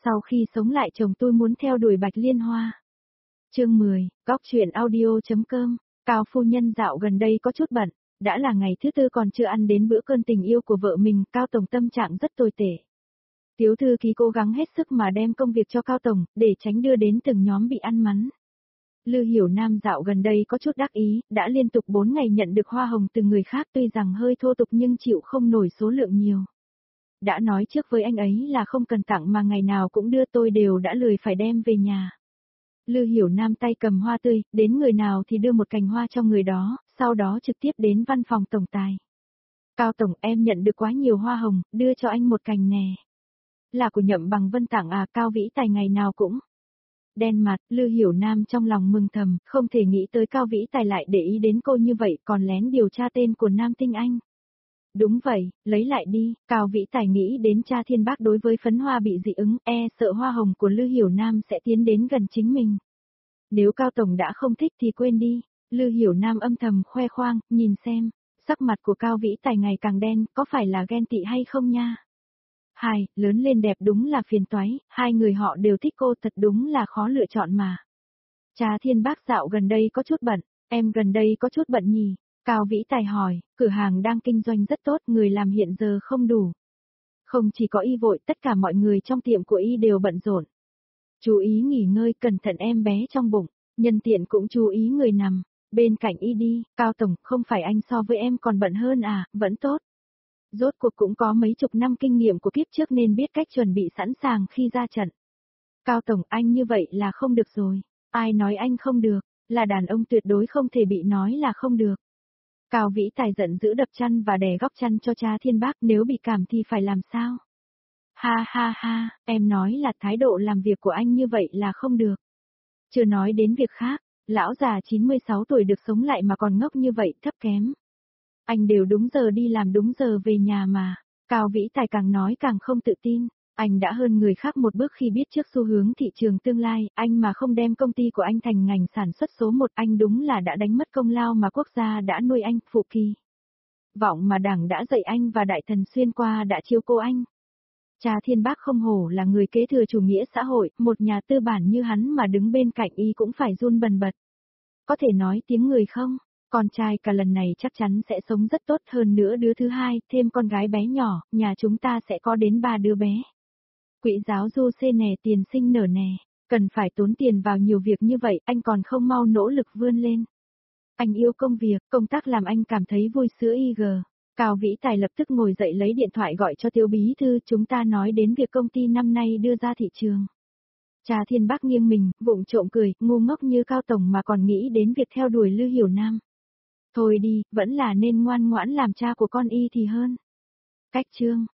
Sau khi sống lại chồng tôi muốn theo đuổi Bạch Liên Hoa. Chương 10, góc chuyện audio.com. Cao phu nhân dạo gần đây có chút bận, đã là ngày thứ tư còn chưa ăn đến bữa cơm tình yêu của vợ mình, Cao Tổng tâm trạng rất tồi tệ. Tiếu thư ký cố gắng hết sức mà đem công việc cho Cao Tổng, để tránh đưa đến từng nhóm bị ăn mắn. Lư Hiểu Nam dạo gần đây có chút đắc ý, đã liên tục 4 ngày nhận được hoa hồng từ người khác, tuy rằng hơi thô tục nhưng chịu không nổi số lượng nhiều. Đã nói trước với anh ấy là không cần tặng mà ngày nào cũng đưa, tôi đều đã lười phải đem về nhà. Lư Hiểu Nam tay cầm hoa tươi, đến người nào thì đưa một cành hoa cho người đó, sau đó trực tiếp đến văn phòng tổng tài. Cao Tổng, em nhận được quá nhiều hoa hồng, đưa cho anh một cành nè. Là của Nhậm Bằng Vân tặng à? Cao Vĩ Tài ngày nào cũng đen mặt. Lư Hiểu Nam trong lòng mừng thầm, không thể nghĩ tới Cao Vĩ Tài lại để ý đến cô như vậy, còn lén điều tra tên của Nam Tinh Anh. Đúng vậy, lấy lại đi. Cao Vĩ Tài nghĩ đến cha Thiên Bác đối với phấn hoa bị dị ứng, sợ hoa hồng của Lư Hiểu Nam sẽ tiến đến gần chính mình. Nếu Cao Tổng đã không thích thì quên đi. Lư Hiểu Nam âm thầm khoe khoang, nhìn xem, sắc mặt của Cao Vĩ Tài ngày càng đen, có phải là ghen tị hay không nha? Hai, lớn lên đẹp đúng là phiền toái, hai người họ đều thích cô, thật đúng là khó lựa chọn mà. Cha Thiên Bác dạo gần đây có chút bận, em gần đây có chút bận nhỉ? Cao Vĩ Tài hỏi, cửa hàng đang kinh doanh rất tốt, người làm hiện giờ không đủ. Không chỉ có y vội, tất cả mọi người trong tiệm của y đều bận rộn. Chú ý nghỉ ngơi, cẩn thận em bé trong bụng, nhân tiện cũng chú ý người nằm bên cạnh y đi. Cao Tổng, không phải anh so với em còn bận hơn à? Vẫn tốt. Rốt cuộc cũng có mấy chục năm kinh nghiệm của kiếp trước nên biết cách chuẩn bị sẵn sàng khi ra trận. Cao Tổng, anh như vậy là không được rồi. Ai nói anh không được, là đàn ông tuyệt đối không thể bị nói là không được. Cao Vĩ Tài giận dữ đập chăn và đè góc chăn cho cha Thiên Bác, nếu bị cảm thì phải làm sao? Ha ha ha, em nói là thái độ làm việc của anh như vậy là không được. Chưa nói đến việc khác, lão già 96 tuổi được sống lại mà còn ngốc như vậy, thấp kém. Anh đều đúng giờ đi làm, đúng giờ về nhà mà. Cao Vĩ Tài càng nói càng không tự tin. Anh đã hơn người khác một bước khi biết trước xu hướng thị trường tương lai, anh mà không đem công ty của anh thành ngành sản xuất số 1, anh đúng là đã đánh mất công lao mà quốc gia đã nuôi anh, phụ kỳ vọng mà Đảng đã dạy anh và đại thần xuyên qua đã chiếu cố anh. Cha Thiên Bác không hổ là người kế thừa chủ nghĩa xã hội, một nhà tư bản như hắn mà đứng bên cạnh y cũng phải run bần bật. Có thể nói tiếng người không? Con trai cả lần này chắc chắn sẽ sống rất tốt, hơn nữa đứa thứ hai, thêm con gái bé nhỏ, nhà chúng ta sẽ có đến 3 đứa bé. Quỹ giáo du xê nè, tiền sinh nở nè, cần phải tốn tiền vào nhiều việc như vậy, anh còn không mau nỗ lực vươn lên. Anh yêu công việc, công tác làm anh cảm thấy vui sữa IG. Cao Vĩ Tài lập tức ngồi dậy lấy điện thoại gọi cho Tiêu bí thư, chúng ta nói đến việc công ty năm nay đưa ra thị trường. Cha Thiên Bác nghiêng mình, vụng trộm cười, ngu ngốc như Cao Tổng mà còn nghĩ đến việc theo đuổi Lư Hiểu Nam. Thôi đi, vẫn là nên ngoan ngoãn làm cha của con y thì hơn. Cách chương.